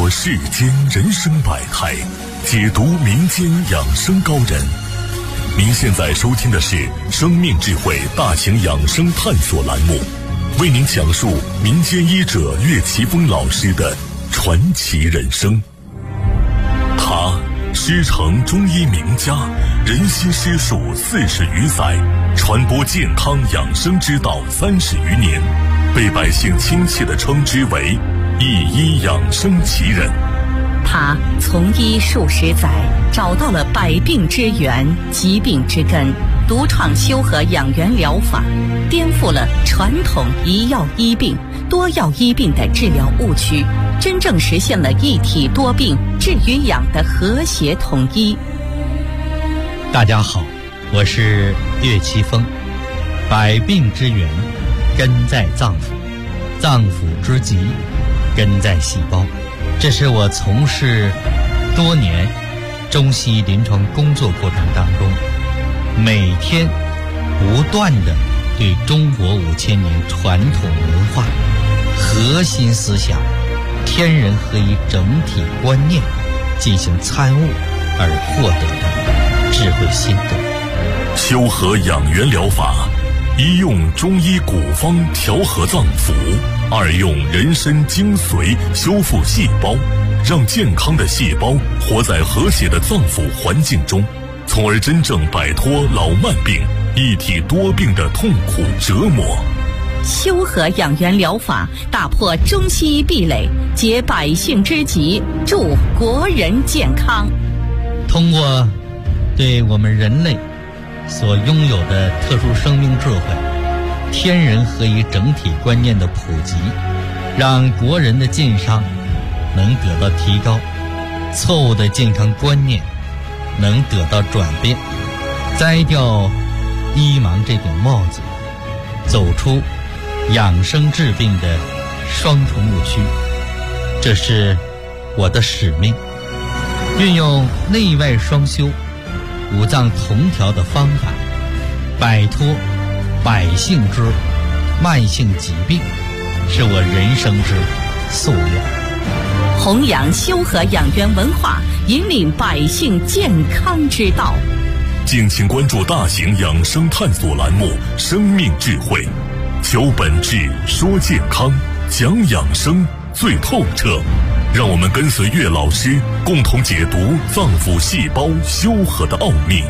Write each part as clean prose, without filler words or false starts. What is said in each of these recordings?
破世间人生百态，解读民间养生高人。您现在收听的是生命智慧大型养生探索栏目，为您讲述民间医者岳奇峰老师的传奇人生。他师承中医名家，人心师术40余载，传播健康养生之道30余年，被百姓亲切地称之为一医养生奇人。 他从医数十载，找到了百病之源、疾病之根，独创修和养元疗法，颠覆了传统一药医病、多药医病的治疗误区，真正实现了一体多病治与养的和谐统一。 大家好，我是岳奇峰。百病之源根在脏腑，脏腑之疾根在细胞。这是我从事多年中西医临床工作过程当中，每天不断地对中国5000年传统文化核心思想天人合一整体观念进行参悟而获得的智慧心得。 修和养元疗法，一用中医古方调和脏腑，二用人参精髓修复细胞，让健康的细胞活在和谐的脏腑环境中，从而真正摆脱老慢病、一体多病的痛苦折磨。 修和养元疗法打破中西医壁垒，解百姓之急，助国人健康。 通过对我们人类所拥有的特殊生命智慧、天人合一整体观念的普及，让国人的健康能得到提高，错误的健康观念能得到转变，摘掉医盲这顶帽子，走出养生治病的双重误区。这是我的使命，运用内外双修、五脏同调的方法，摆脱百姓之慢性疾病，是我人生之夙愿。 弘扬修和养元文化，引领百姓健康之道。 敬请关注大型养生探索栏目《生命智慧》，求本质，说健康，讲养生最透彻。让我们跟随岳老师，共同解读脏腑细胞修和的奥秘。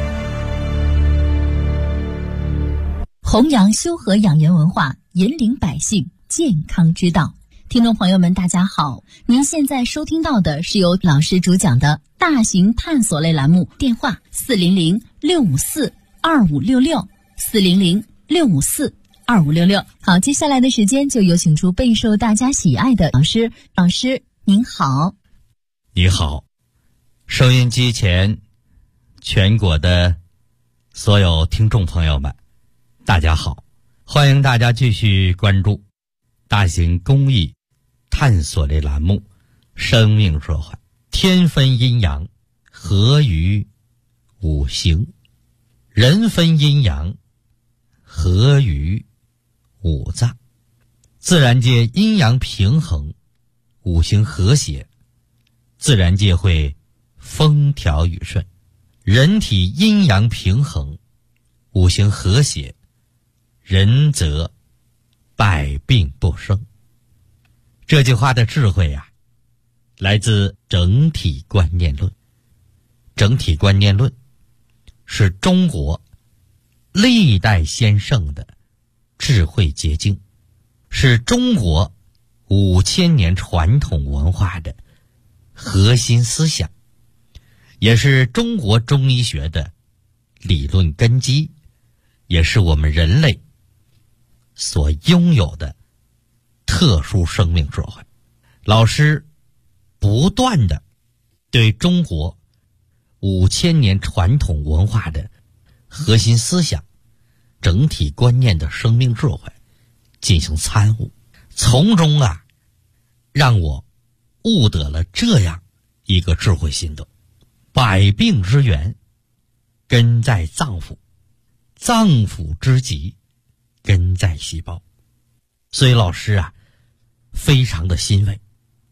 弘扬修和养元文化，引领百姓健康之道。听众朋友们，大家好，您现在收听到的是由老师主讲的大型探索类栏目，电话400-654-2566，400-654-2566。好，接下来的时间就有请出备受大家喜爱的老师。老师您好。 你好，收音机前全国的所有听众朋友们，大家好，欢迎大家继续关注大型公益探索类栏目《生命智慧》。天分阴阳，合于五行；人分阴阳，合于五脏。自然界阴阳平衡，五行和谐，自然界会风调雨顺；人体阴阳平衡，五行和谐，人则百病不生。这句话的智慧啊，来自整体观念论。整体观念论是中国历代先圣的智慧结晶，是中国5000年传统文化的核心思想，也是中国中医学的理论根基，也是我们人类所拥有的特殊生命智慧。老师不断的对中国5000年传统文化的核心思想、整体观念的生命智慧进行参悟，从中让我悟得了这样一个智慧心得：百病之源根在脏腑，脏腑之疾根在细胞。所以老师非常的欣慰，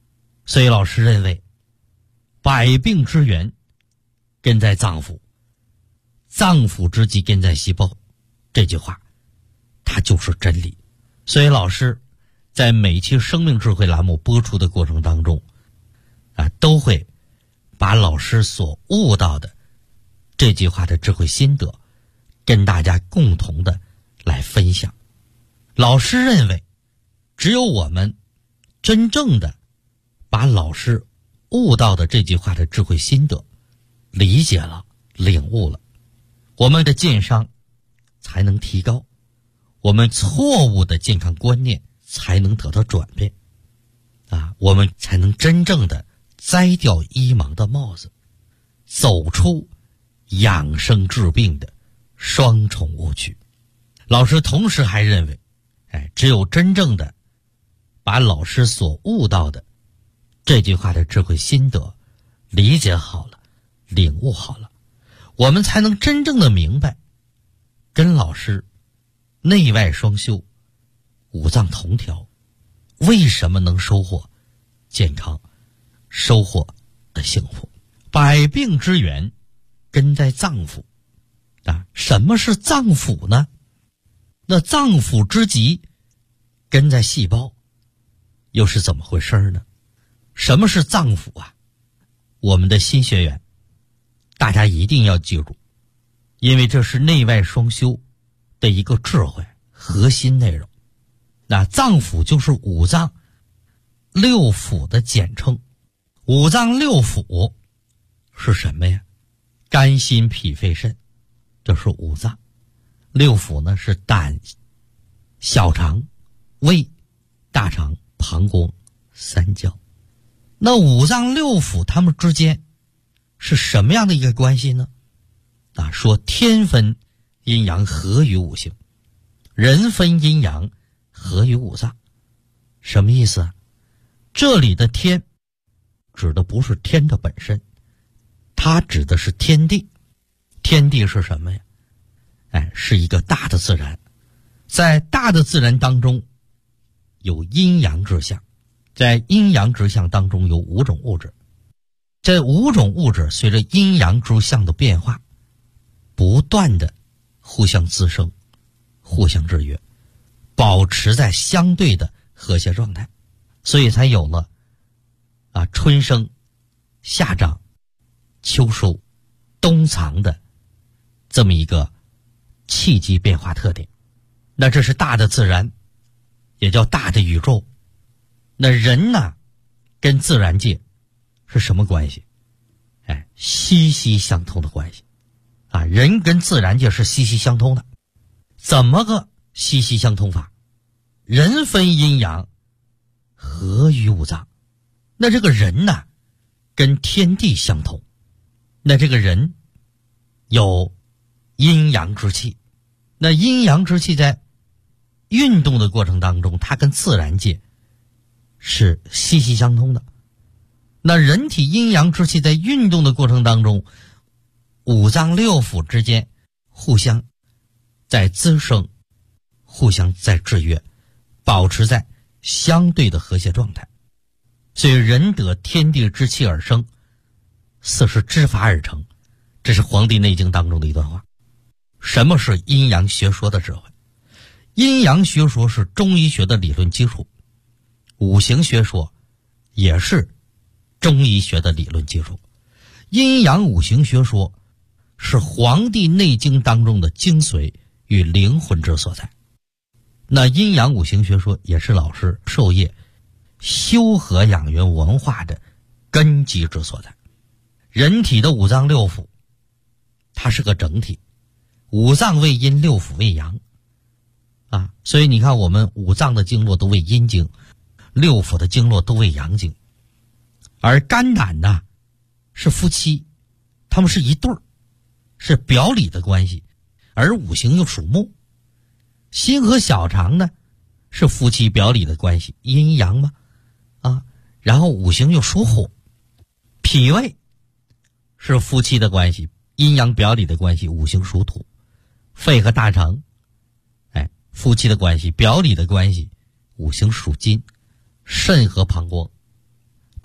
所以老师认为，百病之源根在脏腑，脏腑之基根在细胞，这句话它就是真理。所以老师在每期生命智慧栏目播出的过程当中都会把老师所悟到的这句话的智慧心得跟大家共同的来分享。老师认为，只有我们真正的把老师悟到的这句话的智慧心得理解了、领悟了，我们的健商才能提高，我们错误的健康观念才能得到转变我们才能真正的摘掉医盲的帽子，走出养生治病的双重误区。老师同时还认为，只有真正的把老师所悟到的这句话的智慧心得理解好了、领悟好了，我们才能真正的明白，跟老师内外双修、五脏同调，为什么能收获健康、收获的幸福。百病之源根在脏腑什么是脏腑呢？那脏腑之基根在细胞，又是怎么回事呢？什么是脏腑我们的新学员大家一定要记住，因为这是内外双修的一个智慧核心内容。那脏腑就是五脏六腑的简称。五脏六腑是什么呀？肝心脾肺肾，这是五脏。六腑呢是胆、小肠、胃、大肠、膀胱、三焦。那五脏六腑它们之间是什么样的一个关系呢？说天分阴阳合于五行，人分阴阳合于五脏。什么意思这里的天指的不是天的本身，它指的是天地。天地是什么呀？是一个大的自然。在大的自然当中有阴阳之象，在阴阳之象当中有五种物质。这五种物质随着阴阳之象的变化，不断的互相滋生、互相制约，保持在相对的和谐状态，所以才有了春生、夏长、秋收、冬藏的这么一个气机变化特点。那这是大的自然，也叫大的宇宙。那人呢，跟自然界是什么关系？息息相通的关系人跟自然界是息息相通的。怎么个息息相通法？人分阴阳合于五脏。那这个人呢，跟天地相同。那这个人有阴阳之气，那阴阳之气在运动的过程当中，它跟自然界是息息相通的。那人体阴阳之气在运动的过程当中，五脏六腑之间互相在滋生，互相在制约，保持在相对的和谐状态。所以人得天地之气而生，四时之法而成，这是《黄帝内经》当中的一段话。什么是阴阳学说的智慧？阴阳学说是中医学的理论基础，五行学说也是中医学的理论基础。阴阳五行学说是《黄帝内经》当中的精髓与灵魂之所在。那阴阳五行学说也是老师授业修和养元文化的根基之所在。人体的五脏六腑它是个整体，五脏为阴，六腑为阳所以你看我们五脏的经络都为阴经，六腑的经络都为阳经。而肝胆呢是夫妻，他们是一对儿，是表里的关系，而五行又属木。心和小肠呢是夫妻表里的关系，阴阳嘛然后五行又属火。脾胃是夫妻的关系，阴阳表里的关系，五行属土。肺和大肠夫妻的关系，表里的关系，五行属金。肾和膀胱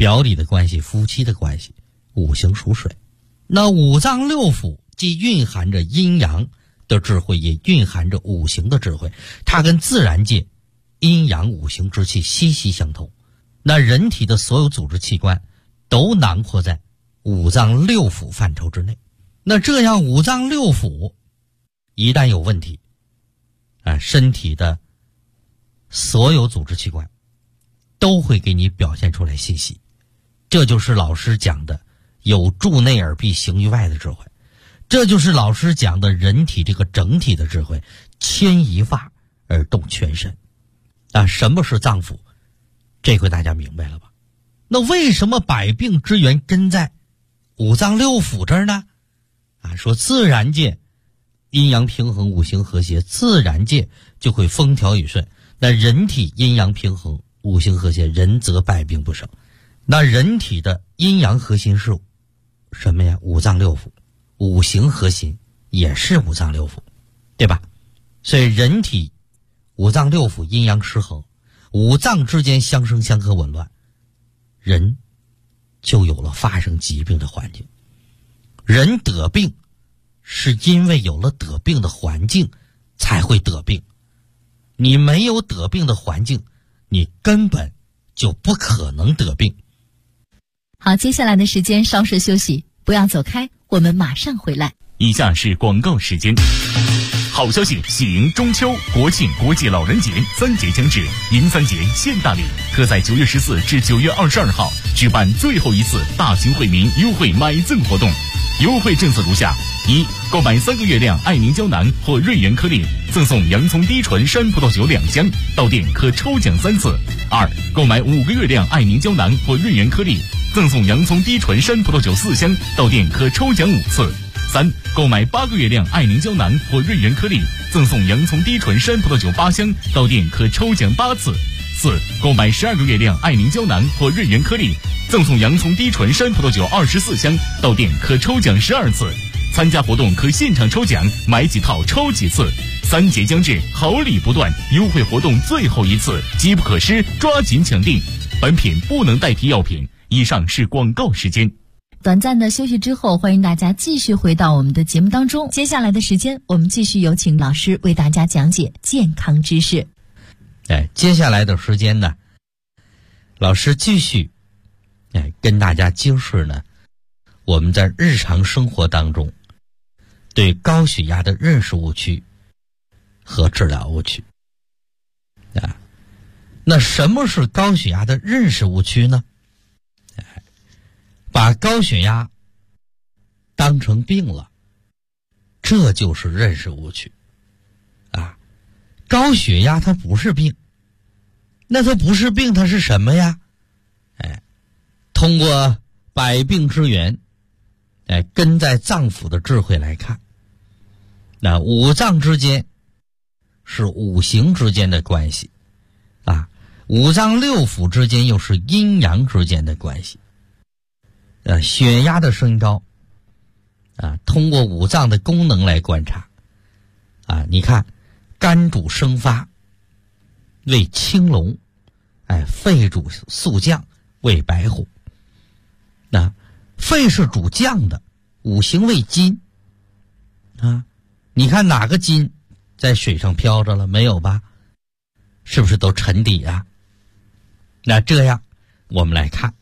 表里的关系，夫妻的关系。五行属水，那五脏六腑既蕴含着阴阳的智慧，也蕴含着五行的智慧，它跟自然界阴阳五行之气息息相通。那人体的所有组织器官都囊括在五脏六腑范畴之内。那这样五脏六腑一旦有问题，身体的所有组织器官都会给你表现出来信息。这就是老师讲的有助内而必行于外的智慧，这就是老师讲的人体这个整体的智慧，牵一发而动全身。什么是脏腑？这回大家明白了吧？那为什么百病之源根在五脏六腑这儿呢？说自然界阴阳平衡，五行和谐，自然界就会风调雨顺。那人体阴阳平衡，五行和谐，人则百病不生。那人体的阴阳核心是什么呀？五脏六腑，五行核心也是五脏六腑，对吧？所以人体五脏六腑阴阳失衡，五脏之间相生相克紊乱，人就有了发生疾病的环境。人得病是因为有了得病的环境才会得病，你没有得病的环境，你根本就不可能得病。 好，接下来的时间稍事休息，不要走开，我们马上回来。 以下是广告时间。好消息，喜迎中秋、国庆、国际老人节3节将至，迎3节现大礼，特在9月14至9月22号举办最后一次大型惠民优惠买赠活动。优惠政策如下：一、购买3个月亮爱凝胶囊或瑞元颗粒，赠送洋葱低醇山葡萄酒2箱，到店可抽奖3次；二、购买5个月亮爱凝胶囊或瑞元颗粒，赠送洋葱低醇山葡萄酒4箱，到店可抽奖5次；三、购买8个月亮爱凝胶囊或瑞元颗粒，赠送洋葱低醇山葡萄酒8箱，到店可抽奖8次；四、购买12个月亮爱凝胶囊或瑞元颗粒，赠送洋葱低醇山葡萄酒24箱，到店可抽奖12次。参加活动可现场抽奖，买几套抽几次。3节将至，好礼不断，优惠活动最后一次，机不可失，抓紧抢订。本品不能代替药品。以上是广告时间。 短暂的休息之后，欢迎大家继续回到我们的节目当中。接下来的时间，我们继续有请老师为大家讲解健康知识。 接下来的时间呢，老师继续跟大家揭示呢，我们在日常生活当中对高血压的认识误区和治疗误区。那什么是高血压的认识误区呢？把高血压当成病了，这就是认识误区。高血压它不是病，那它不是病，它是什么呀？通过百病之源，根在脏腑的智慧来看，那五脏之间是五行之间的关系，五脏六腑之间又是阴阳之间的关系。血压的升高，通过五脏的功能来观察，你看，肝主生发，为青龙，肺主肃降，为白虎。那肺是主降的，五行为金，你看哪个金在水上飘着了？没有吧？是不是都沉底啊？那这样我们来看，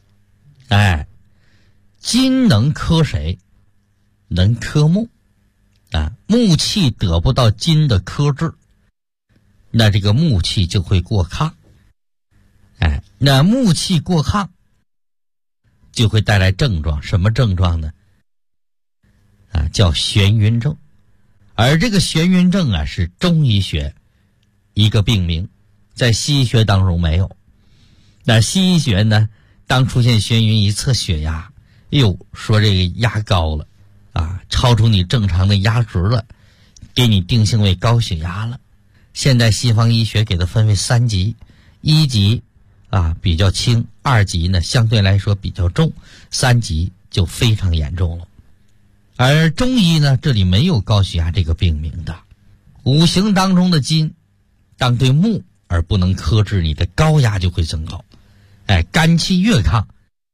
金能克谁？能克木，木气得不到金的克制，那这个木气就会过亢，那木气过亢就会带来症状，什么症状呢？叫眩晕症。而这个眩晕症是中医学一个病名，在西医学当中没有。那西医学呢，当出现眩晕一测血压，说这个压高了，超出你正常的压值了，给你定性为高血压了。现在西方医学给它分为3级，1级比较轻，2级呢相对来说比较重，3级就非常严重了。而中医呢，这里没有高血压这个病名的。五行当中的金当对木而不能克制，你的高压就会增高。肝气越亢，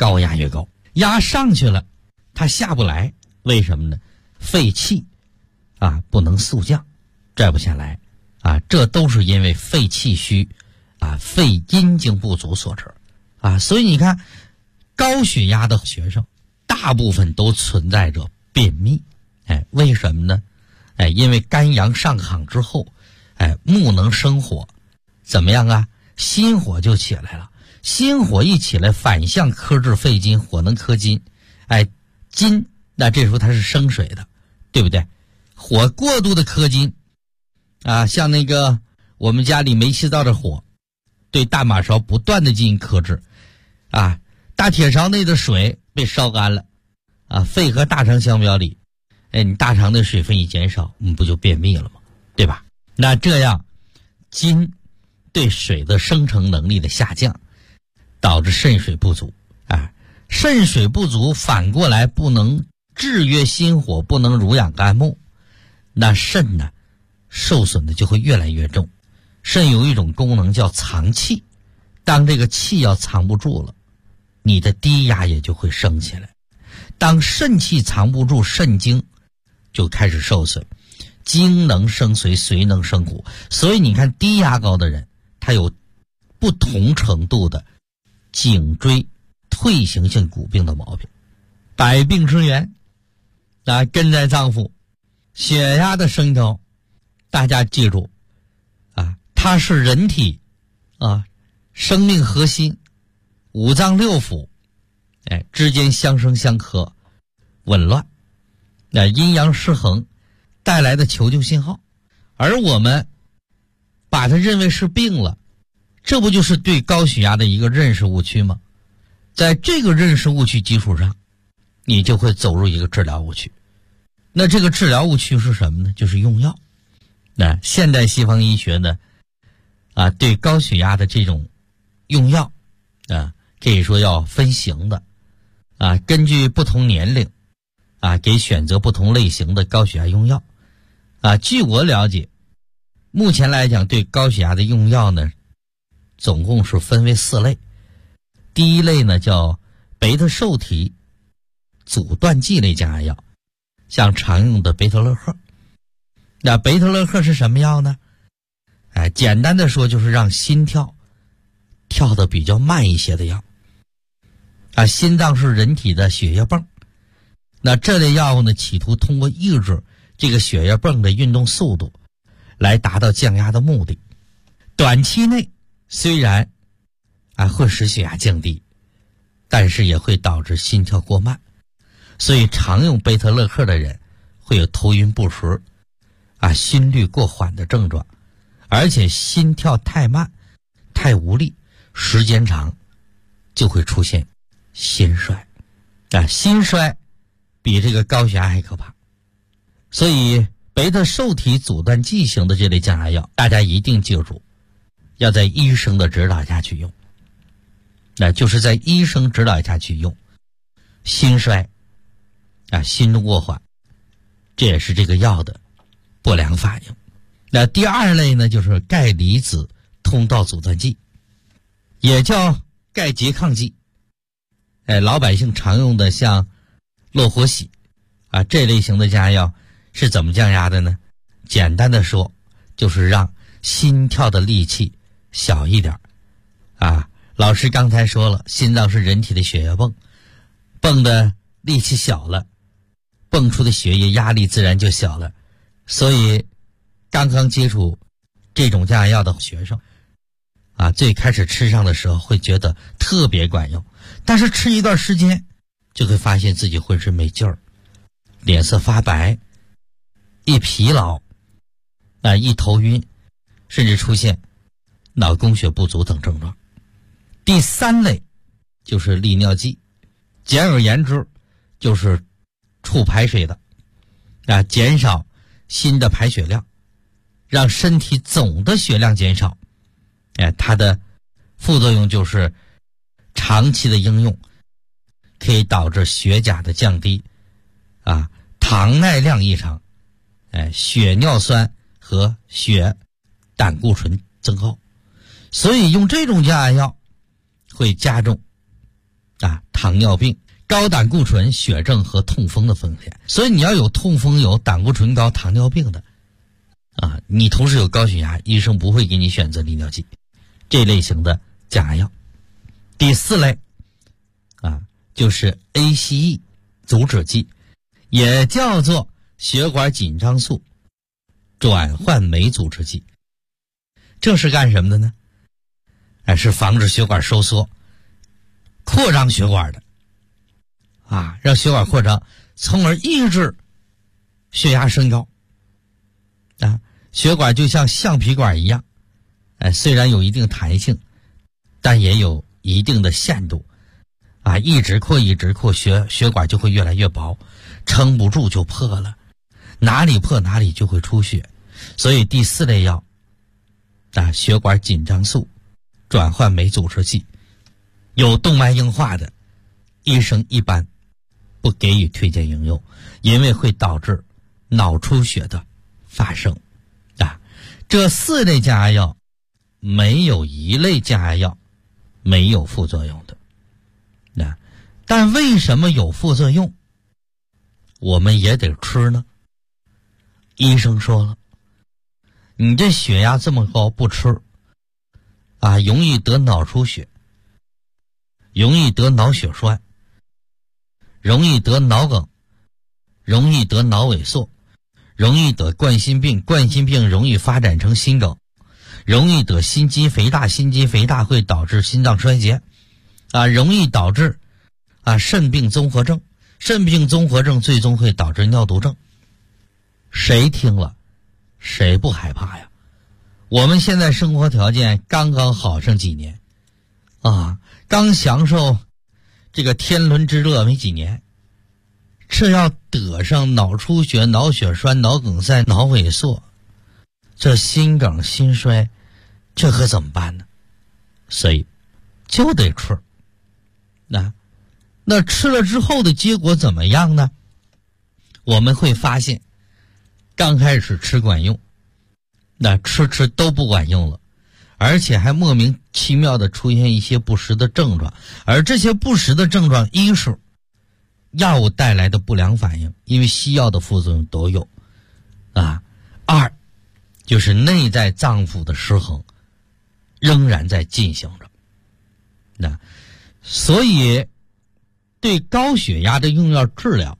高压越高，压上去了它下不来，为什么呢？肺气不能速降，拽不下来这都是因为肺气虚肺阴经不足所致所以你看高血压的学生大部分都存在着便秘，为什么呢？因为肝阳上亢之后，木能生火，怎么样心火就起来了，心火一起来，反向克制肺金，火能克金，金那这时候它是生水的，对不对？火过度的克金像那个我们家里煤气灶的火，对大马勺不断的进行克制大铁勺内的水被烧干了肺和大肠相表里，你大肠的水分一减少，不就便秘了吗？对吧？那这样金对水的生成能力的下降，导致肾水不足肾水不足反过来不能制约心火，不能濡养肝木，那肾呢受损的就会越来越重。肾有一种功能叫藏气，当这个气要藏不住了，你的低压也就会升起来。当肾气藏不住，肾精就开始受损，精能生髓，髓能生骨。所以你看低压高的人，他有不同程度的颈椎退行性骨病的毛病。百病之源根在脏腑。血压的升高，大家记住它是人体生命核心五脏六腑之间相生相克，紊乱阴阳失衡带来的求救信号，而我们把它认为是病了，这不就是对高血压的一个认识误区吗？在这个认识误区基础上，你就会走入一个治疗误区。那这个治疗误区是什么呢？就是用药。那现代西方医学呢对高血压的这种用药可以说要分型的根据不同年龄给选择不同类型的高血压用药据我了解，目前来讲对高血压的用药呢总共是分为4类。第一类呢叫贝塔受体阻断剂类降压药，像常用的贝特勒赫。那贝特勒赫是什么药呢？简单的说就是让心跳跳得比较慢一些的药心脏是人体的血液泵，那这类药物呢企图通过抑制这个血液泵的运动速度来达到降压的目的。短期内虽然会使血压降低，但是也会导致心跳过慢，所以常用贝特勒赫的人会有头晕不实心率过缓的症状，而且心跳太慢太无力，时间长就会出现心衰心衰比这个高血压还可怕。所以贝塔受体阻断剂型的这类降压药，大家一定记住要在医生的指导下去用，就是在医生指导下去用。心衰心动过缓，这也是这个药的不良反应。那第二类呢就是钙离子通道阻断剂，也叫钙拮抗剂老百姓常用的像洛活喜这类型的降压药是怎么降压的呢？简单的说就是让心跳的力气小一点老师刚才说了，心脏是人体的血液泵，泵的力气小了，泵出的血液压力自然就小了。所以刚刚接触这种降压药的学生最开始吃上的时候会觉得特别管用，但是吃一段时间就会发现自己浑身没劲儿，脸色发白，一疲劳一头晕，甚至出现脑供血不足等症状。第三类就是利尿剂，简而言之就是促排水的减少心的排血量，让身体总的血量减少它的副作用就是长期的应用可以导致血钾的降低糖耐量异常血尿酸和血胆固醇增高。所以用这种降压药会加重糖尿病、高胆固醇、血症和痛风的风险。所以你要有痛风、有胆固醇高、糖尿病的你同时有高血压，医生不会给你选择利尿剂这类型的降压药。第4类就是 ACE 阻止剂，也叫做血管紧张素转换酶阻滞剂。这是干什么的呢？是防止血管收缩、扩张血管的让血管扩张，从而抑制血压升高血管就像橡皮管一样虽然有一定弹性，但也有一定的限度一直扩血管就会越来越薄，撑不住就破了，哪里破哪里就会出血。所以第4类药血管紧张素转换酶阻滞剂，有动脉硬化的医生一般不给予推荐应用，因为会导致脑出血的发生这4类降压药没有一类降压药没有副作用的但为什么有副作用我们也得吃呢？医生说了，你这血压这么高不吃容易得脑出血，容易得脑血栓，容易得脑梗，容易得脑萎缩，容易得冠心病，冠心病容易发展成心梗，容易得心肌肥大，心肌肥大会导致心脏衰竭容易导致肾病综合症，肾病综合症最终会导致尿毒症。谁听了谁不害怕呀？我们现在生活条件刚刚好上几年刚享受这个天伦之乐没几年，这要得上脑出血、脑血栓、脑梗塞、脑萎缩，这心梗心衰，这可怎么办呢？所以就得吃那吃了之后的结果怎么样呢？我们会发现刚开始吃管用，吃都不管用了，而且还莫名其妙的出现一些不实的症状，而这些不实的症状，一是药物带来的不良反应，因为西药的副作用都有二就是内在脏腑的失衡仍然在进行着所以对高血压的用药治疗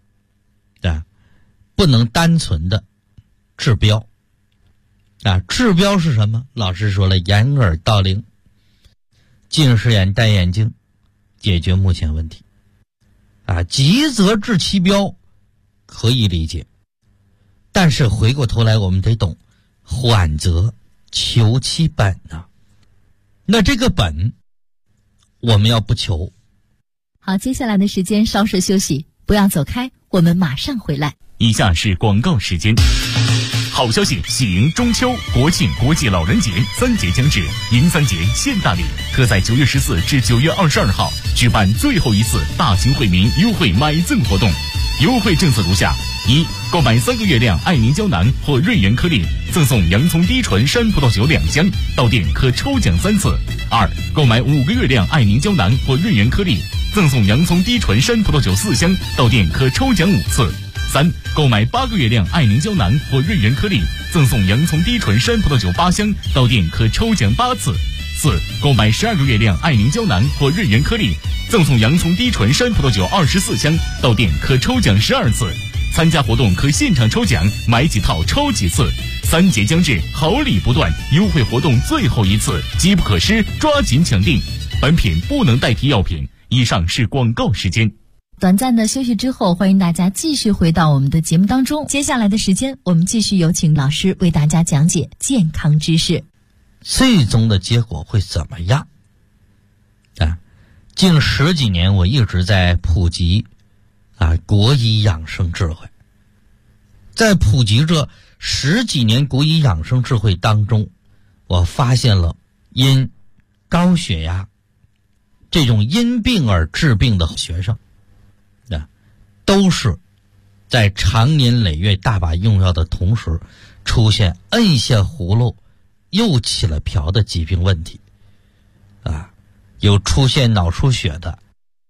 不能单纯的治标治标是什么？老师说了，掩耳盗铃，近视眼戴眼镜，解决目前问题急则治其标可以理解，但是回过头来我们得懂，缓则求其本那这个本我们要不求。 好，接下来的时间稍事休息，不要走开，我们马上回来。 以下是广告时间。好消息，喜迎中秋、国庆、国际老人节3节将至，迎3节献大礼，特在9月14至9月22号举办最后一次大型惠民优惠买赠活动。优惠政策如下：一、购买3个月亮爱凝胶囊或瑞元颗粒，赠送洋葱低醇山葡萄酒2箱，到店可抽奖3次。二、购买5个月亮爱凝胶囊或瑞元颗粒，赠送洋葱低醇山葡萄酒4箱，到店可抽奖5次。三、购买8个月亮爱凝胶囊或瑞元颗粒，赠送洋葱低醇山葡萄酒8箱，到店可抽奖8次。四、购买12个月亮爱凝胶囊或瑞元颗粒，赠送洋葱低醇山葡萄酒24箱，到店可抽奖12次。参加活动可现场抽奖，买几套抽几次。3节将至，好礼不断，优惠活动最后一次，机不可失，抓紧抢订。本品不能代替药品。以上是广告时间。 短暂的休息之后，欢迎大家继续回到我们的节目当中。接下来的时间，我们继续有请老师为大家讲解健康知识。 最终的结果会怎么样近10几年我一直在普及国医养生智慧。在普及这10几年国医养生智慧当中，我发现了因高血压这种因病而治病的学生都是在长年累月大把用药的同时，出现摁下葫芦又起了瓢的疾病问题有出现脑出血的，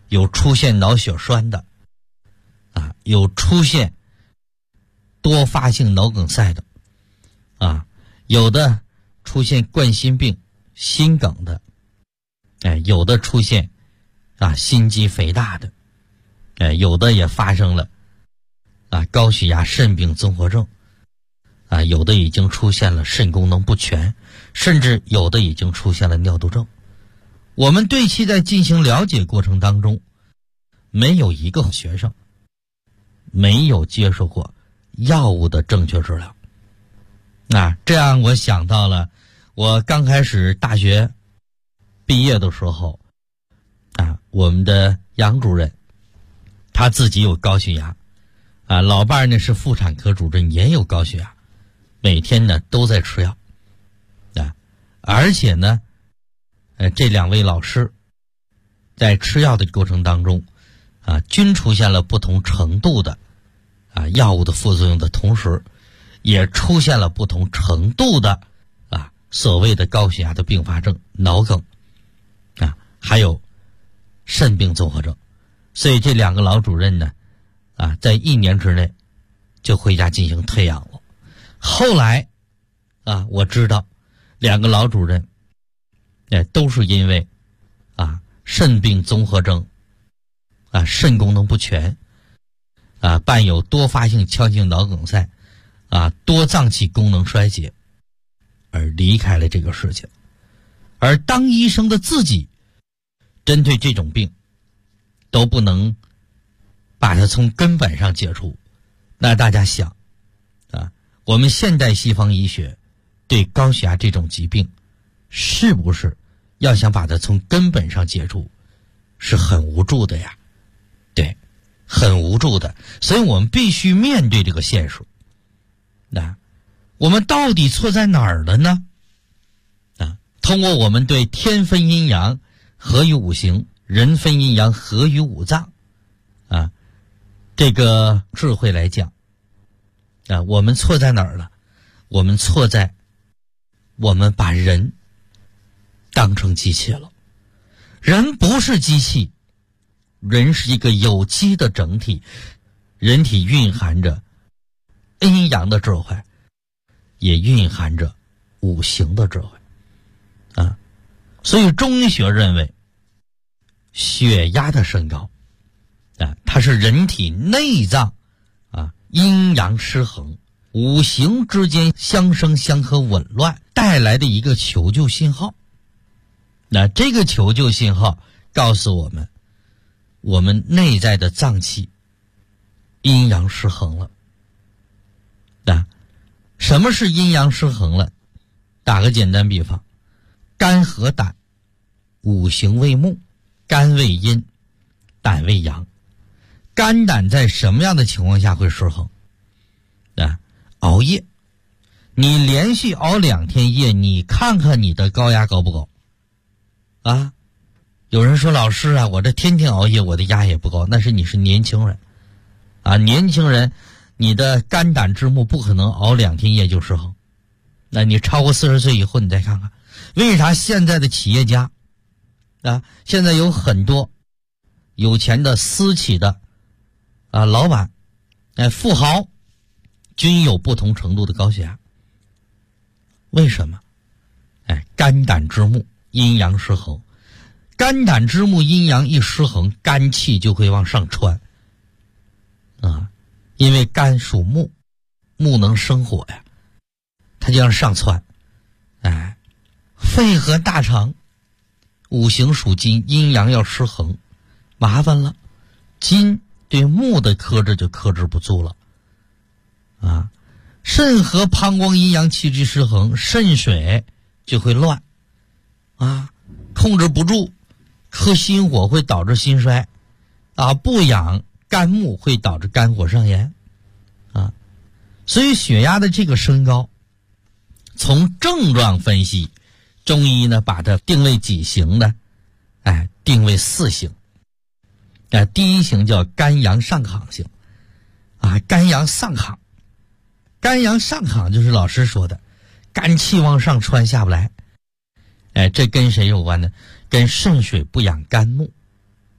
有出现脑血栓的，有出现多发性脑梗塞的，有的出现冠心病、心梗的，有的出现心肌肥大的，有的也发生了高血压肾病综合症，有的已经出现了肾功能不全，甚至有的已经出现了尿毒症。我们对其在进行了解过程当中，没有一个学生没有接受过药物的正确治疗。这样我想到了我刚开始大学毕业的时候，我们的杨主任他自己有高血压，老伴呢是妇产科主任，也有高血压，每天呢都在吃药，而且呢这两位老师在吃药的过程当中均出现了不同程度的药物的副作用的同时，也出现了不同程度的所谓的高血压的并发症、脑梗还有肾病综合症。所以这两个老主任呢在1年之内就回家进行退养了。后来我知道两个老主任都是因为肾病综合征肾功能不全伴有多发性腔性脑梗塞多脏器功能衰竭而离开了这个世界。而当医生的自己针对这种病都不能把它从根本上解除，那大家想我们现代西方医学对高血压这种疾病是不是要想把它从根本上解除是很无助的呀？对，很无助的。所以我们必须面对这个现实。我们到底错在哪儿了呢？通过我们对天分阴阳合于五行，人分阴阳合于五脏这个智慧来讲我们错在哪儿了？我们错在我们把人当成机器了。人不是机器，人是一个有机的整体，人体蕴含着阴阳的智慧，也蕴含着五行的智慧所以中医学认为血压的升高它是人体内脏阴阳失衡、五行之间相生相克紊乱带来的一个求救信号。这个求救信号告诉我们，我们内在的脏器阴阳失衡了。什么是阴阳失衡了？打个简单比方，肝和胆五行为木，肝为阴，胆为阳。肝胆在什么样的情况下会失衡？熬夜。你连续熬2天夜，你看看你的高压高不高？有人说老师我这天天熬夜，我的压也不高。那是你是年轻人年轻人你的肝胆之木不可能熬2天夜就失衡。那你超过40岁以后，你再看看为啥现在的企业家现在有很多有钱的私企的老板富豪均有不同程度的高血压。为什么？肝胆之木阴阳失衡。肝胆之木阴阳一失衡，肝气就会往上窜因为肝属木，木能生火呀，它就往上窜。肺和大肠五行属金，阴阳要失衡，麻烦了。金对木的克制就克制不住了肾和膀胱阴阳气机失衡，肾水就会乱控制不住，克心火会导致心衰不养肝木会导致肝火上炎所以血压的这个升高，从症状分析，中医呢把它定为几型呢？定为4型。第一型叫肝阳上亢型肝阳上亢。肝阳上亢就是老师说的肝气往上窜下不来。这跟谁有关呢？跟肾水不养肝木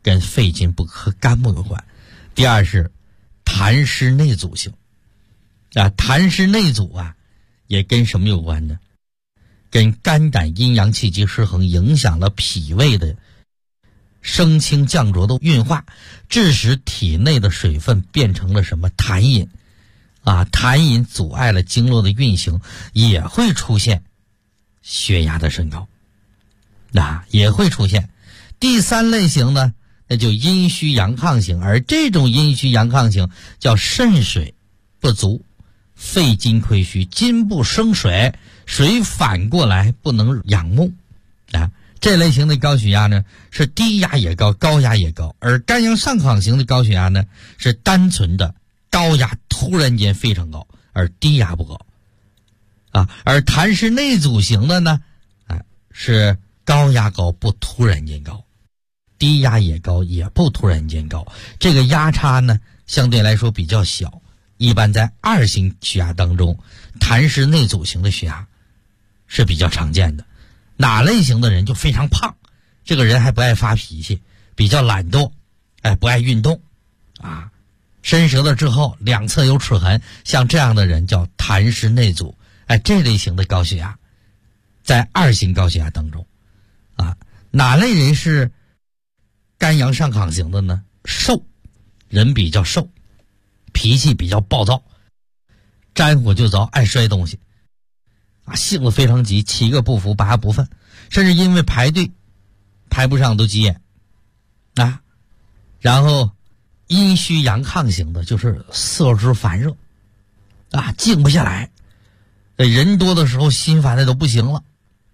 跟肺金不和肝木有关。第二是痰湿内阻型痰湿内阻也跟什么有关呢？跟肝胆阴阳气机失衡，影响了脾胃的升清降浊的运化，致使体内的水分变成了什么痰饮痰饮阻碍了经络的运行，也会出现血压的升高也会出现。第三类型呢，那就阴虚阳亢型，而这种阴虚阳亢型叫肾水不足，肺金亏虚，金不生水，水反过来不能养木这类型的高血压呢，是低压也高，高压也高，而肝阳上亢型的高血压呢，是单纯的高压突然间非常高，而低压不高而痰湿内阻型的呢是高压高不突然间高，低压也高也不突然间高，这个压差呢相对来说比较小，一般在2型血压当中，痰湿内阻型的血压是比较常见的。哪类型的人就非常胖，这个人还不爱发脾气，比较懒惰不爱运动伸舌头之后两侧有齿痕，像这样的人叫痰湿内阻这类型的高血压在2型高血压当中哪类人是肝阳上亢型的呢？瘦，人比较瘦，脾气比较暴躁，沾火就着，爱摔东西性子非常急，7个不服8个不忿，甚至因为排队排不上都急眼然后阴虚阳亢型的就是色之烦热静不下来，人多的时候心烦的都不行了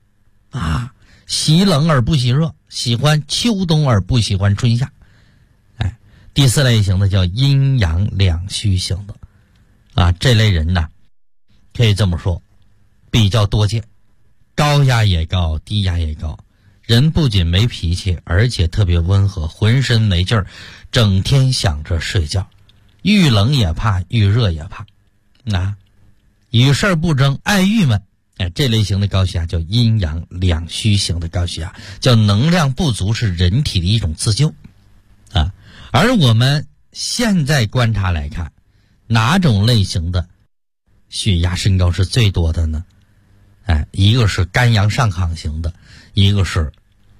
喜冷而不喜热，喜欢秋冬而不喜欢春夏第4类型的叫阴阳两虚型的这类人呢，可以这么说比较多见，高压也高，低压也高，人不仅没脾气，而且特别温和，浑身没劲儿，整天想着睡觉，遇冷也怕，遇热也怕与事不争，爱郁闷这类型的高血压叫阴阳两虚型的高血压，叫能量不足是人体的一种自救而我们现在观察来看，哪种类型的血压升高是最多的呢？一个是肝阳上亢型的，一个是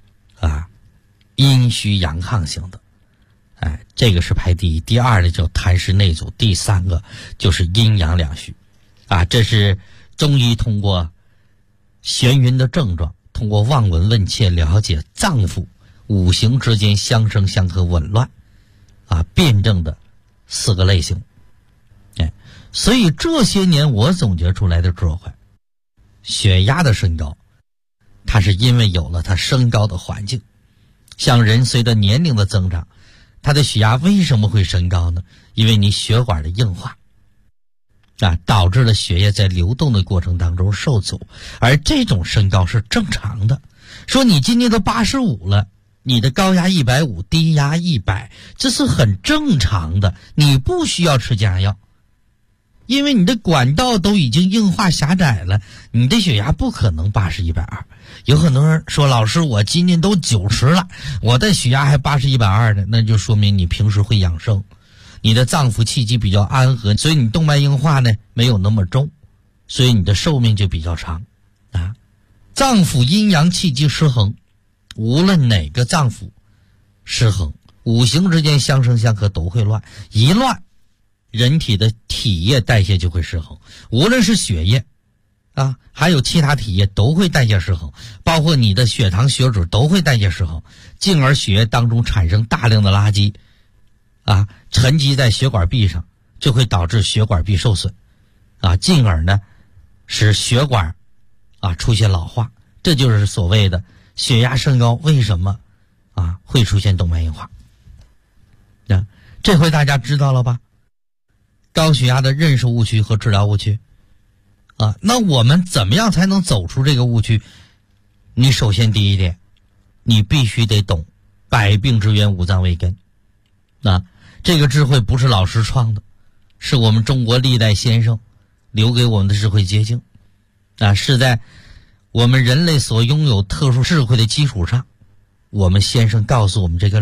阴虚阳亢型的这个是排第一。第2的叫痰湿内阻，第3个就是阴阳两虚这是中医通过眩晕的症状，通过望闻问切了解脏腑五行之间相生相克紊乱辩证的4个类型所以这些年我总结出来的智慧，血压的升高它是因为有了它升高的环境。像人随着年龄的增长，它的血压为什么会升高呢？因为你血管的硬化导致了血液在流动的过程当中受阻，而这种升高是正常的。说你今年都85了，你的高压150，低压100，这是很正常的，你不需要吃降压药，因为你的管道都已经硬化狭窄了，你的血压不可能80、120。有很多人说，老师我今年都90了，我的血压还80、120的，那就说明你平时会养生，你的脏腑气机比较安和，所以你动脉硬化呢没有那么重，所以你的寿命就比较长脏腑阴阳气机失衡，无论哪个脏腑失衡，五行之间相生相克都会乱，一乱人体的体液代谢就会失衡，无论是血液还有其他体液都会代谢失衡，包括你的血糖血脂都会代谢失衡，进而血液当中产生大量的垃圾沉积在血管壁上，就会导致血管壁受损进而呢使血管出现老化。这就是所谓的血压升高为什么会出现动脉硬化这回大家知道了吧？高血压的认识误区和治疗误区那我们怎么样才能走出这个误区？你首先第一点，你必须得懂百病之源，五脏为根这个智慧不是老师创的，是我们中国历代先生留给我们的智慧结晶是在我们人类所拥有特殊智慧的基础上，我们先生告诉我们这个理，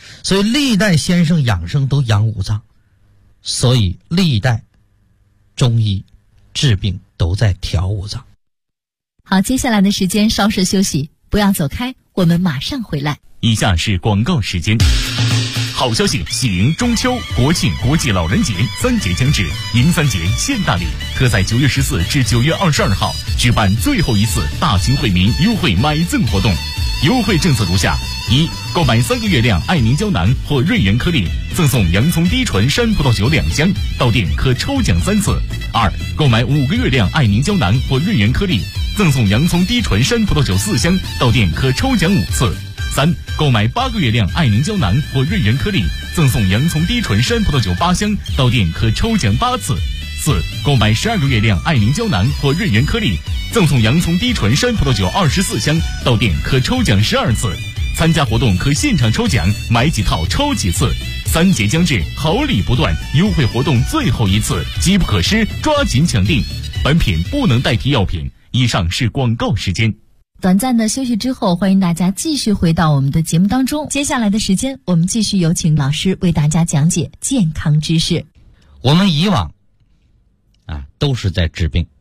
所以历代先生养生都养五脏，所以历代中医治病都在调五脏。 好，接下来的时间稍事休息，不要走开，我们马上回来。 以下是广告时间。好消息，喜迎中秋、国庆、国际老人节3节将至，迎3节献大礼，特在9月14至9月22号举办最后一次大型惠民优惠买赠活动。优惠政策如下：一、购买3个月亮爱凝胶囊或瑞元颗粒，赠送洋葱低醇山葡萄酒2箱，到店可抽奖3次；二、购买5个月亮爱凝胶囊或瑞元颗粒，赠送洋葱低醇山葡萄酒4箱，到店可抽奖5次；三、购买8个月亮爱凝胶囊或瑞元颗粒，赠送洋葱低醇山葡萄酒8箱，到店可抽奖8次；四、购买12个月亮爱凝胶囊或瑞元颗粒，赠送洋葱低醇山葡萄酒24箱，到店可抽奖12次。参加活动可现场抽奖，买几套抽几次。3节将至，好礼不断，优惠活动最后一次，机不可失，抓紧抢订。本品不能代替药品。以上是广告时间。 短暂的休息之后，欢迎大家继续回到我们的节目当中。接下来的时间，我们继续有请老师为大家讲解健康知识。 我们以往都是在治病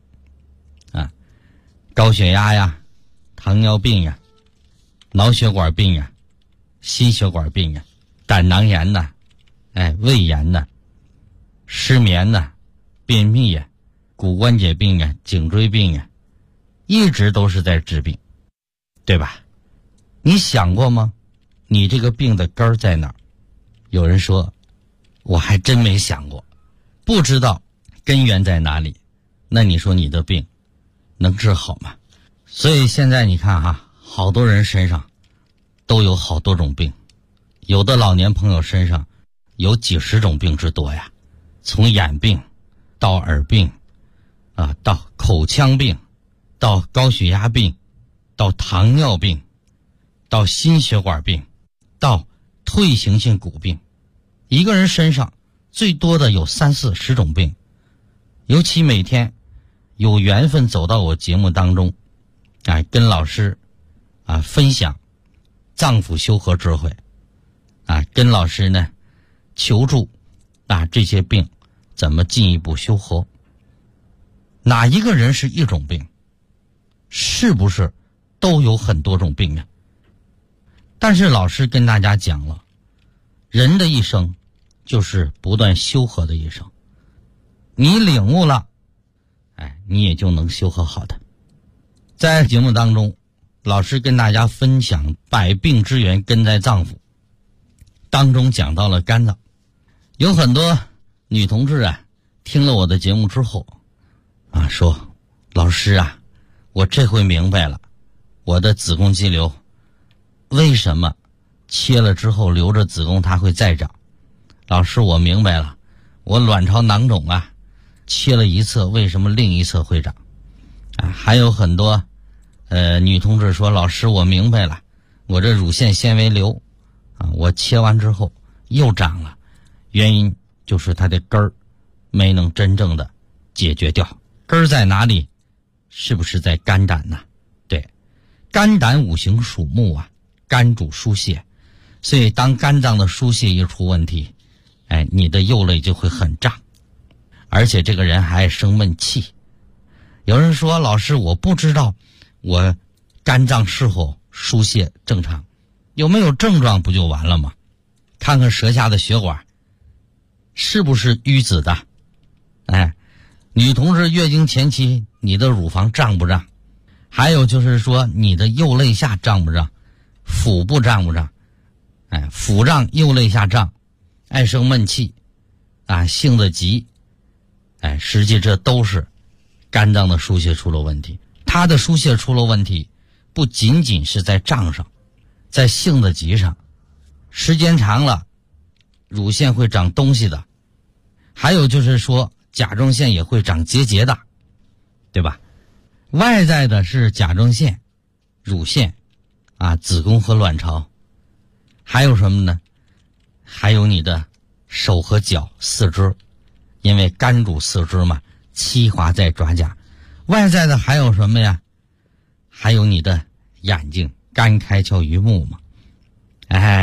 高血压呀、糖尿病呀、脑血管病呀、心血管病呀、胆囊炎呐、胃炎呐、失眠呐、便秘呀、骨关节病呀、颈椎病呀，一直都是在治病，对吧？你想过吗？你这个病的根儿在哪儿？有人说，我还真没想过，不知道根源在哪里。那你说你的病能治好吗？所以现在你看好多人身上都有好多种病，有的老年朋友身上有几十种病之多呀，从眼病到耳病到口腔病，到高血压病，到糖尿病，到心血管病，到退行性骨病。一个人身上最多的有30-40种病。尤其每天有缘分走到我节目当中跟老师分享脏腑修和智慧跟老师呢求助这些病怎么进一步修和。哪一个人是一种病？是不是都有很多种病呢？但是老师跟大家讲了，人的一生就是不断修和的一生，你领悟了你也就能修和好的。在节目当中，老师跟大家分享百病之源根在脏腑，当中讲到了肝脏。有很多女同志听了我的节目之后说，老师我这回明白了，我的子宫肌瘤为什么切了之后留着子宫它会再长。老师，我明白了，我卵巢囊肿切了一侧为什么另一侧会长还有很多女同志说，老师我明白了，我这乳腺纤维瘤我切完之后又长了，原因就是它的根儿没能真正的解决掉。根儿在哪里？是不是在肝胆呢？对，肝胆五行属木肝主疏泄，所以当肝脏的疏泄一出问题你的右肋就会很胀，而且这个人还生闷气。有人说，老师我不知道我肝脏是否疏泄正常，有没有症状不就完了吗？看看舌下的血管是不是淤紫的。女同志月经前期你的乳房胀不胀？还有就是说你的右肋下胀不胀？腹部胀不胀？腹胀右肋下胀，爱生闷气性子急实际这都是肝脏的疏泄出了问题。它的疏泄出了问题不仅仅是在胀上，在性子急上，时间长了乳腺会长东西的。还有就是说甲状腺也会长结节的，对吧？外在的是甲状腺、乳腺子宫和卵巢。还有什么呢？还有你的手和脚、四肢，因为肝主四肢嘛，七华在爪甲。外在的还有什么呀？还有你的眼睛，肝开窍于目嘛。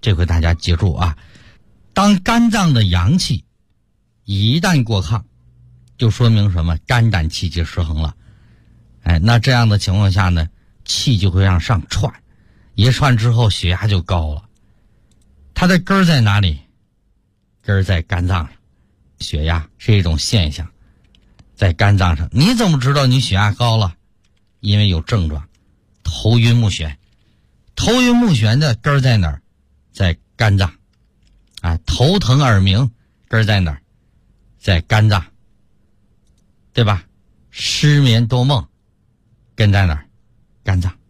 这回大家记住啊，当肝脏的阳气一旦过亢，就说明什么？肝胆气机失衡了。那这样的情况下呢，气就会让上窜，一窜之后血压就高了。它的根儿在哪里？根儿在肝脏上。血压是一种现象，在肝脏上。你怎么知道你血压高了？因为有症状，头晕目眩。头晕目眩的根儿在哪儿？在肝脏。头疼耳鸣根儿在哪儿？在肝脏，对吧？失眠多梦根在哪儿？肝脏。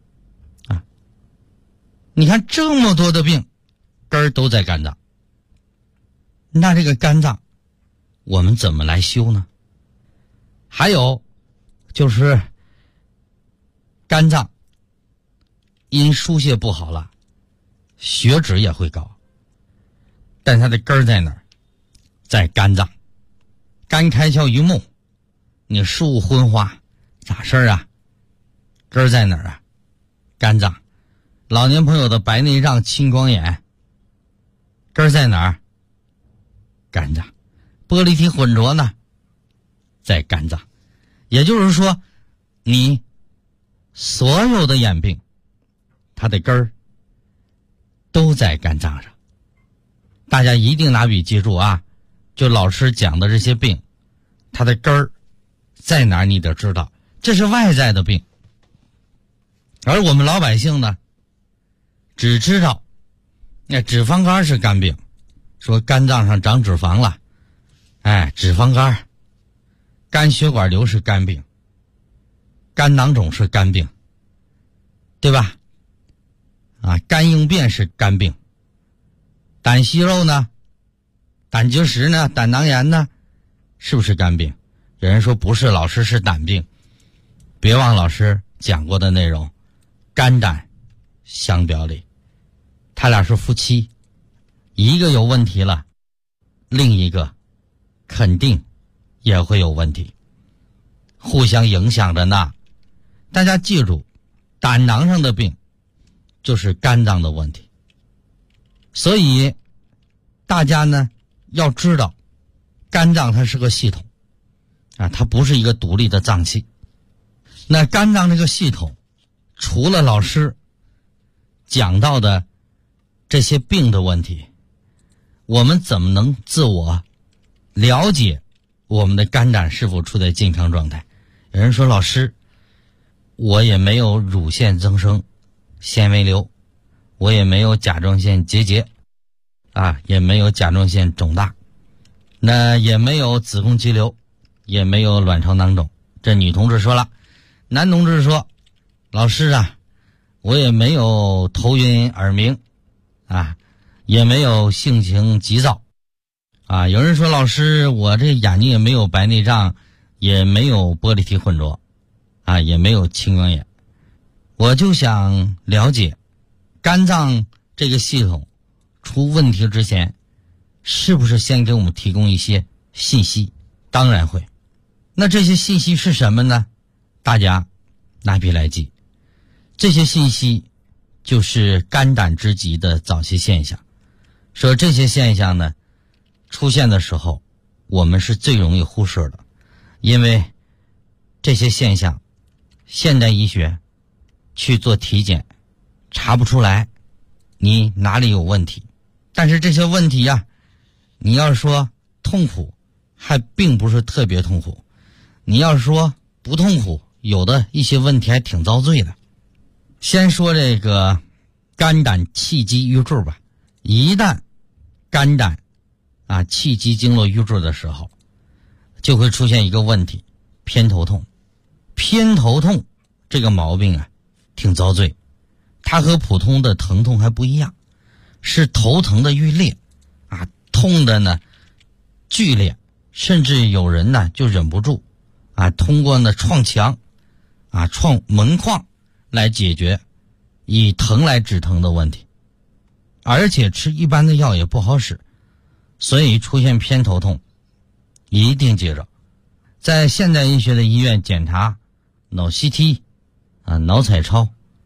你看这么多的病根儿都在肝脏。那这个肝脏我们怎么来修呢？还有就是肝脏因疏泄不好了，血脂也会高，但它的根儿在哪儿？在肝脏。肝开窍于目，你视物昏花咋事儿啊？根儿在哪儿啊？肝脏。老年朋友的白内障、青光眼根儿在哪儿？肝脏。玻璃体混浊呢，在肝脏。也就是说，你所有的眼病它的根儿都在肝脏上。大家一定拿笔记住啊，就老师讲的这些病它的根儿在哪儿你得知道，这是外在的病。而我们老百姓呢，只知道脂肪肝是肝病，说肝脏上长脂肪了，脂肪肝。肝血管瘤是肝病，肝囊肿是肝病，对吧？肝硬便是肝病，胆息肉呢，胆结石呢，胆囊炎呢，是不是肝病？有人说不是，老师是胆病。别忘老师讲过的内容，肝胆相表里，他俩是夫妻，一个有问题了，另一个肯定也会有问题，互相影响着呢。大家记住，胆囊上的病就是肝脏的问题。所以大家呢要知道，肝脏它是个系统它不是一个独立的脏器。那肝脏这个系统，除了老师讲到的这些病的问题，我们怎么能自我了解我们的肝胆是否处在健康状态？有人说老师，我也没有乳腺增生、纤维瘤，我也没有甲状腺结节也没有甲状腺肿大，那也没有子宫肌瘤，也没有卵巢囊肿。这女同志说了。男同志说，老师我也没有头晕耳鸣也没有性情急躁有人说老师，我这眼睛也没有白内障，也没有玻璃体混浊也没有青光眼。我就想了解肝脏这个系统出问题之前，是不是先给我们提供一些信息？当然会。那这些信息是什么呢？大家拿笔来记。这些信息就是肝胆之疾的早期现象。说这些现象呢出现的时候，我们是最容易忽视的，因为这些现象现代医学去做体检查不出来你哪里有问题。但是这些问题你要说痛苦还并不是特别痛苦，你要说不痛苦，有的一些问题还挺遭罪的。先说这个肝胆气机瘀滞吧。一旦肝胆气机经络瘀滞的时候，就会出现一个问题，偏头痛。偏头痛这个毛病挺遭罪，它和普通的疼痛还不一样，是头疼的欲裂痛的呢剧烈，甚至有人呢就忍不住通过呢撞墙撞门框来解决，以疼来止疼的问题。而且吃一般的药也不好使，所以出现偏头痛一定记着，在现代医学的医院检查脑 CT 脑彩超，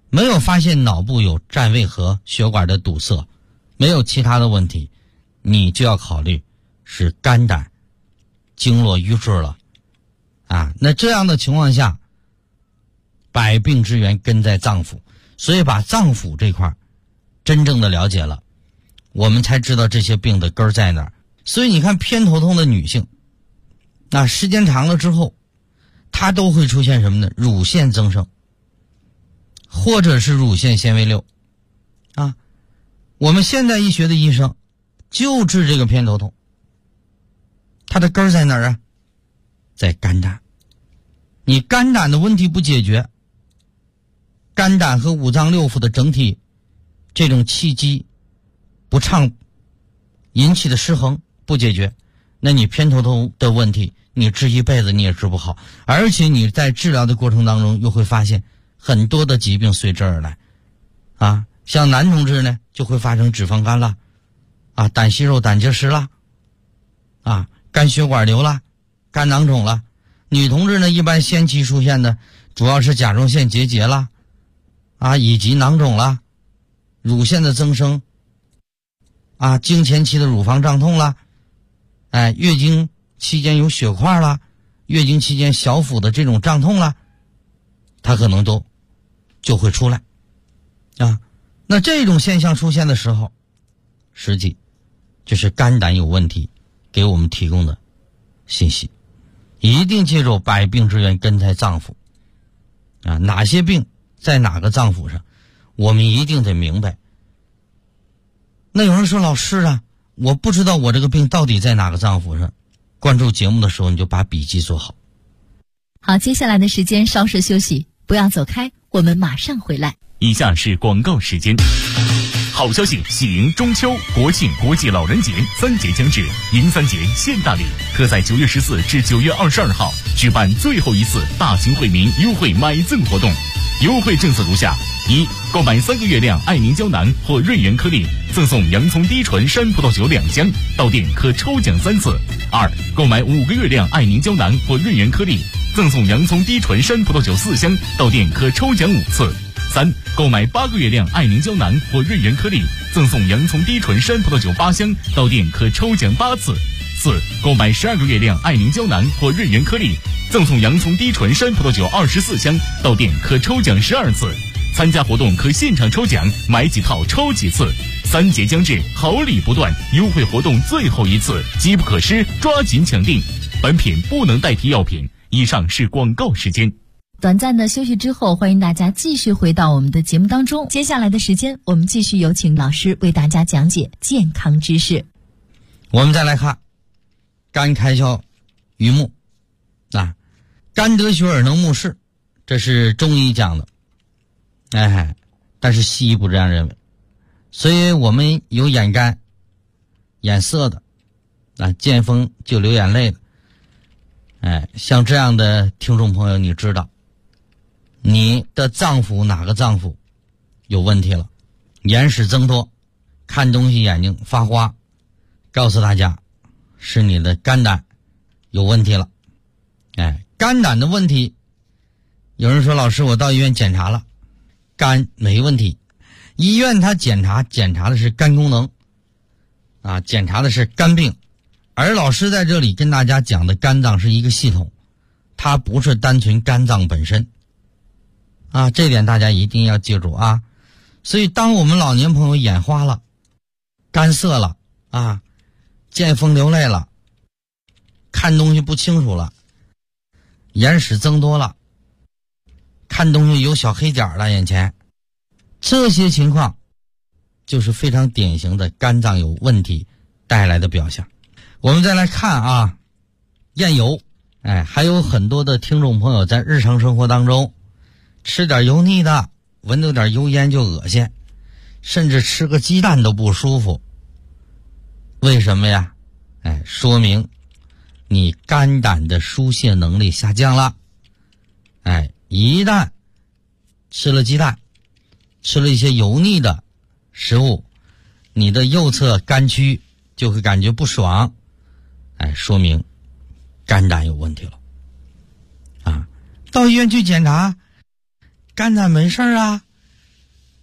没有发现脑部有占位和血管的堵塞，没有其他的问题，你就要考虑是肝胆经络瘀滞了啊。那这样的情况下，百病之源根在脏腑，所以把脏腑这块真正的了解了，我们才知道这些病的根在哪儿。所以你看偏头痛的女性，那时间长了之后，它都会出现什么呢？乳腺增生，或者是乳腺纤维瘤啊。我们现代医学的医生就治这个偏头痛，它的根在哪儿啊？在肝胆。你肝胆的问题不解决，肝胆和五脏六腑的整体这种气机不畅引起的失衡不解决，那你偏头痛的问题你治一辈子你也治不好，而且你在治疗的过程当中又会发现很多的疾病随之而来啊。像男同志呢就会发生脂肪肝了啊，胆息肉胆结石了啊，肝血管瘤了，肝囊肿了。女同志呢一般先期出现的主要是甲状腺结节了啊，以及囊肿了，乳腺的增生啊，经前期的乳房胀痛了，月经期间有血块了，月经期间小腹的这种胀痛了，它可能都就会出来啊。那这种现象出现的时候，实际就是肝胆有问题给我们提供的信息。一定记住百病之源根在脏腑啊，哪些病在哪个脏腑上，我们一定得明白。那有人说老师啊，我不知道我这个病到底在哪个脏腑上，关注节目的时候你就把笔记做好。 好，接下来的时间稍事休息，不要走开，我们马上回来。 以下是广告时间。好消息，喜迎中秋、国庆、国际老人节3节将至，迎3节献大礼，特在9月14至9月22号举办最后一次大型惠民优惠买赠活动。优惠政策如下：一、购买3个月亮爱凝胶囊或润元颗粒，赠送洋葱低醇山葡萄酒2箱，到店可抽奖3次；二、购买5个月亮爱凝胶囊或润元颗粒，赠送洋葱低醇山葡萄酒4箱，到店可抽奖5次；三、购买8个月亮爱凝胶囊或润元颗粒，赠送洋葱低醇山葡萄酒8箱，到店可抽奖8次；四、购买12个月亮爱凝胶囊或润元颗粒，赠送洋葱低醇山葡萄酒24箱，到店可抽奖12次。参加活动可现场抽奖，买几套抽几次。3节将至，好礼不断，优惠活动最后一次，机不可失，抓紧抢订。本品不能代替药品。以上是广告时间。 短暂的休息之后，欢迎大家继续回到我们的节目当中。接下来的时间，我们继续有请老师为大家讲解健康知识。 我们再来看肝开窍于目啊，肝得血而能目视，这是中医讲的，但是西医不这样认为。所以我们有眼干、眼涩的啊，见风就流眼泪的，像这样的听众朋友，你知道你的脏腑哪个脏腑有问题了，眼屎增多，看东西眼睛发花，告诉大家是你的肝胆有问题了。肝胆的问题，有人说老师我到医院检查了，肝没问题，医院他检查的是肝功能啊，检查的是肝病，而老师在这里跟大家讲的肝脏是一个系统，它不是单纯肝脏本身啊，这点大家一定要记住啊。所以当我们老年朋友眼花了，干涩了啊，见风流泪了，看东西不清楚了，眼屎增多了，看东西有小黑点了眼前，这些情况就是非常典型的肝脏有问题带来的表象。我们再来看啊，厌油，还有很多的听众朋友在日常生活当中吃点油腻的，闻到点油烟就恶心，甚至吃个鸡蛋都不舒服。为什么呀？说明你肝胆的疏泄能力下降了。一旦吃了鸡蛋，吃了一些油腻的食物，你的右侧肝区就会感觉不爽，说明肝胆有问题了啊。到医院去检查，肝胆没事啊，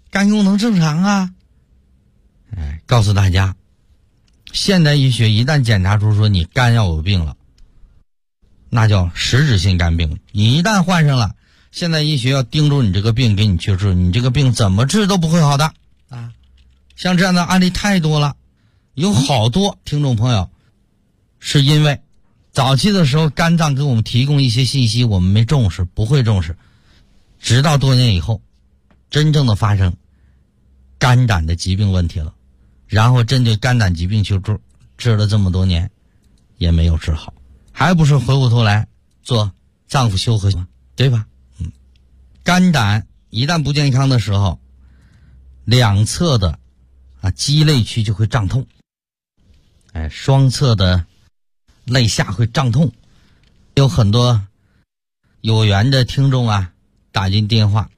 肝功能正常啊。告诉大家，现代医学一旦检查出说你肝要有病了，那叫实质性肝病。你一旦患上了，现代医学要盯住你这个病，给你去治，你这个病怎么治都不会好的啊！像这样的案例太多了，有好多听众朋友是因为早期的时候肝脏给我们提供一些信息，我们没重视，不会重视，直到多年以后真正的发生肝胆的疾病问题了，然后针对肝胆疾病去治了这么多年也没有治好，还不是回过头来做脏腑修和吗？对吧？肝胆一旦不健康的时候，两侧的肌肋区就会胀痛，双侧的肋下会胀痛。有很多有缘的听众啊打进电话，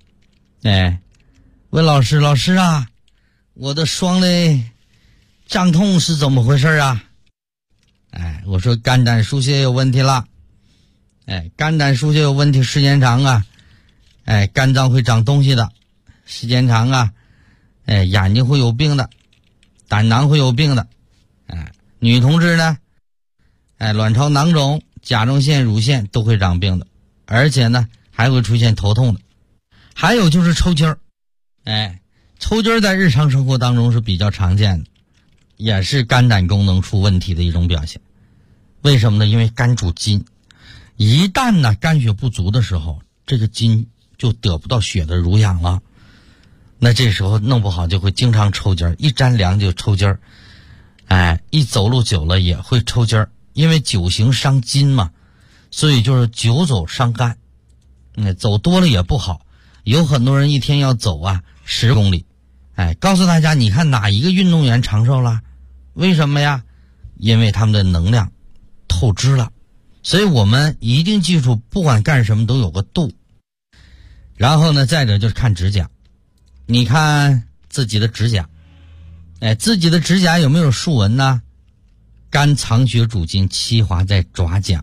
问老师啊，我的双肋胀痛是怎么回事啊？我说肝胆疏泄有问题了。肝胆疏泄有问题，时间长啊，肝脏会长东西的，时间长啊，眼睛会有病的，胆囊会有病的，女同志呢，卵巢囊肿、甲状腺、乳腺都会长病的，而且呢还会出现头痛的。还有就是抽筋儿，抽筋儿在日常生活当中是比较常见的，也是肝胆功能出问题的一种表现。为什么呢？因为肝主筋，一旦呢肝血不足的时候，这个筋就得不到血的濡养了，那这时候弄不好就会经常抽筋儿，一沾凉就抽筋儿，一走路久了也会抽筋儿，因为久行伤筋嘛，所以就是久走伤肝，走多了也不好。有很多人一天要走10公里，告诉大家，你看哪一个运动员长寿了？为什么呀？因为他们的能量透支了。所以我们一定记住，不管干什么都有个度。然后呢，再者就是看指甲，你看自己的指甲，自己的指甲有没有竖纹呢？肝藏血主筋，气滑在爪甲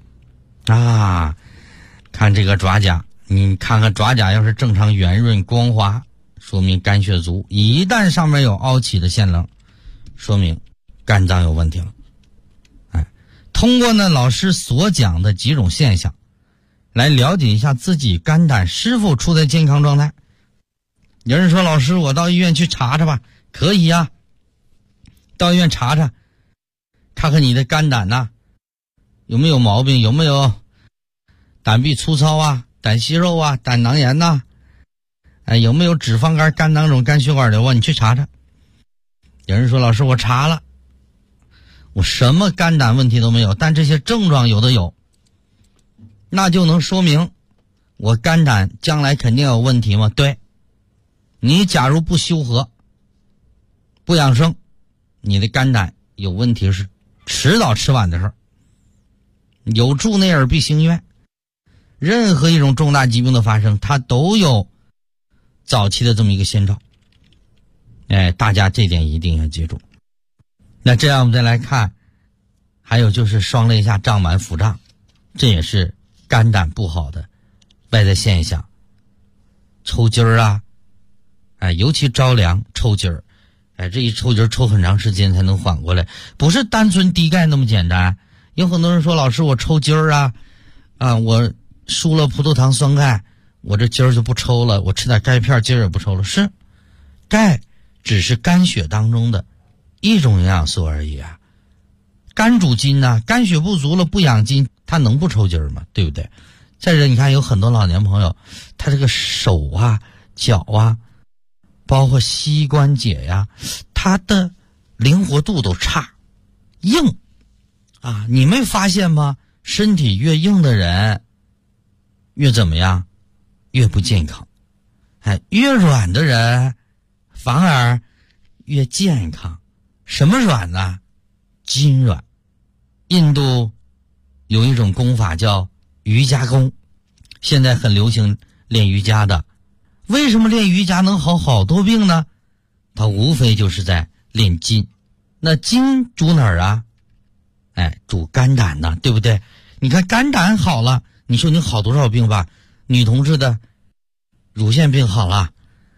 看这个爪甲，你看看爪甲要是正常圆润光滑，说明肝血足；一旦上面有凹起的线棱，说明肝脏有问题了。通过呢老师所讲的几种现象，来了解一下自己肝胆是否处在健康状态。有人说，老师，我到医院去查查吧。可以呀，到医院查查，看看你的肝胆有没有毛病，有没有胆壁粗糙胆息肉胆囊炎有没有脂肪肝、肝囊肿、肝血管瘤你去查查。有人说，老师，我查了，我什么肝胆问题都没有，但这些症状有的有，那就能说明我肝胆将来肯定有问题吗？对，你假如不修和不养生，你的肝胆有问题是迟早迟晚的事儿。有助内耳必行愿，任何一种重大疾病的发生，它都有早期的这么一个先兆。大家这点一定要记住。那这样我们再来看，还有就是双肋下胀满腹胀，这也是肝胆不好的外在现象。抽筋儿尤其着凉抽筋儿，这一抽筋儿抽很长时间才能缓过来，不是单纯低钙那么简单。有很多人说，老师，我抽筋儿我输了葡萄糖酸钙，我这筋儿就不抽了，我吃点钙片筋儿也不抽了。是，钙只是肝血当中的一种营养素而已肝主筋肝血不足了不养筋，它能不抽筋儿吗？对不对？再者，你看有很多老年朋友，他这个手脚包括膝关节他的灵活度都差，硬你没发现吗？身体越硬的人越怎么样？越不健康。越软的人反而越健康。什么软呢？筋软。印度有一种功法叫瑜伽功，现在很流行练瑜伽的。为什么练瑜伽能好好多病呢？它无非就是在练筋。那筋主哪儿主肝胆对不对？你看肝胆好了，你说你好多少病吧？女同志的乳腺病好了，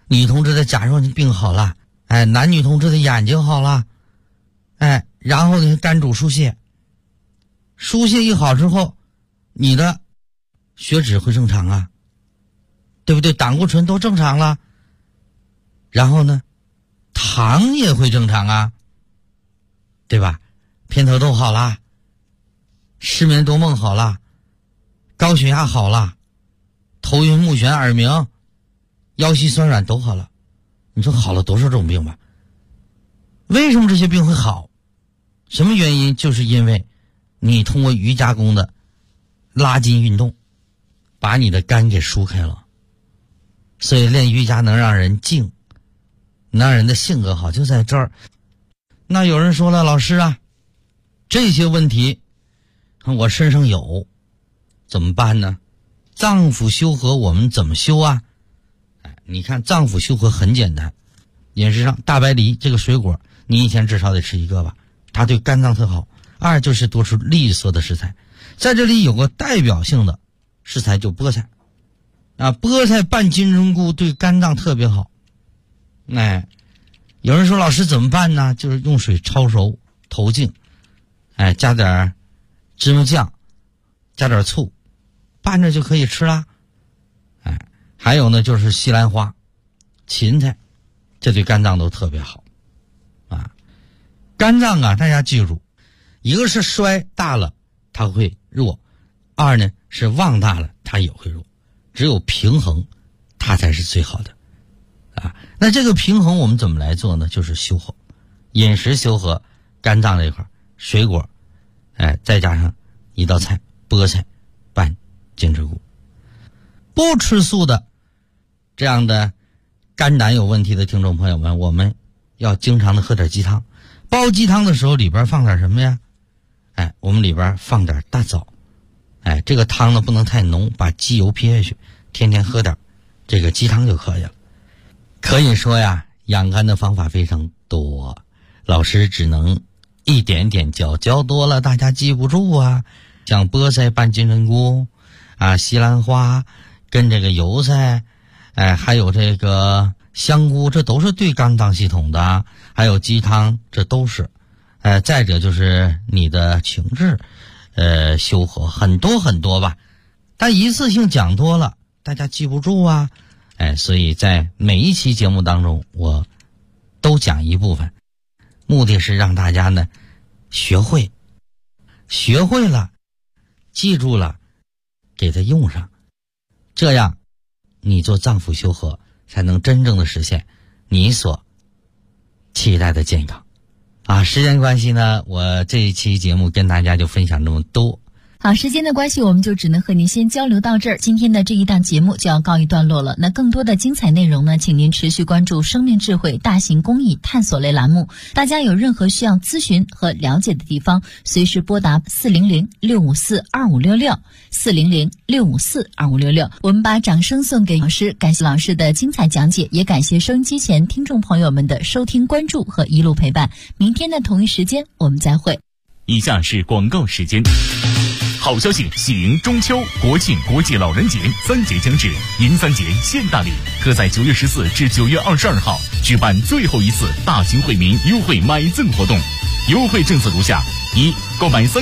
女同志的甲状腺病好了，男女同志的眼睛好了，然后呢肝主疏泄，疏泄一好之后，你的血脂会正常啊，对不对？胆固醇都正常了，然后呢糖也会正常啊，对吧？偏头痛好了，失眠多梦好了，高血压好了，头晕目眩耳鸣，腰膝酸软都好了。你说好了多少种病吧？为什么这些病会好？什么原因？就是因为你通过瑜伽功的拉筋运动把你的肝给疏开了。所以练瑜伽能让人静，能让人的性格好，就在这儿。那有人说了，老师啊，这些问题我身上有，怎么办呢？脏腑修和我们怎么修啊？你看脏腑修和很简单，饮食上大白梨这个水果你一天至少得吃一个吧，它对肝脏特好。二就是多吃绿色的食材，在这里有个代表性的食材就菠菜菠菜拌金针菇对肝脏特别好。有人说老师怎么办呢？就是用水焯熟投净，加点芝麻酱，加点醋，拌着就可以吃啦。还有呢就是西兰花、芹菜，这对肝脏都特别好肝脏大家记住，一个是衰大了它会弱，二呢是旺大了它也会弱，只有平衡它才是最好的那这个平衡我们怎么来做呢？就是修和，饮食修和肝脏这一块，水果再加上一道菜菠菜拌金针菇。不吃素的这样的肝胆有问题的听众朋友们，我们要经常的喝点鸡汤。煲鸡汤的时候里边放点什么呀？我们里边放点大枣。这个汤呢不能太浓，把鸡油撇下去，天天喝点这个鸡汤就可以了。可以说呀，养肝的方法非常多，老师只能一点点教多了大家记不住啊。像菠菜拌金针菇西兰花跟这个油菜还有这个香菇，这都是对肝脏系统的，还有鸡汤，这都是再者就是你的情志修和，很多很多吧，但一次性讲多了大家记不住啊。所以在每一期节目当中我都讲一部分，目的是让大家呢学会了，记住了，给它用上，这样你做脏腑修和才能真正的实现你所期待的健康时间关系呢，我这一期节目跟大家就分享这么多。 好，时间的关系我们就只能和您先交流到这儿，今天的这一档节目就要告一段落了。那更多的精彩内容呢，请您持续关注生命智慧大型公益探索类栏目。大家有任何需要咨询和了解的地方，随时拨打400-654-2566 400-654-2566。我们把掌声送给老师，感谢老师的精彩讲解，也感谢收音机前听众朋友们的收听关注和一路陪伴。明天的同一时间我们再会。 以下是广告时间。好消息，喜迎中秋、国庆、国际老人节3节将至，迎3节现大礼，特在9月14至9月22号举办最后一次大型惠民优惠买赠活动，优惠政策如下：1、购买3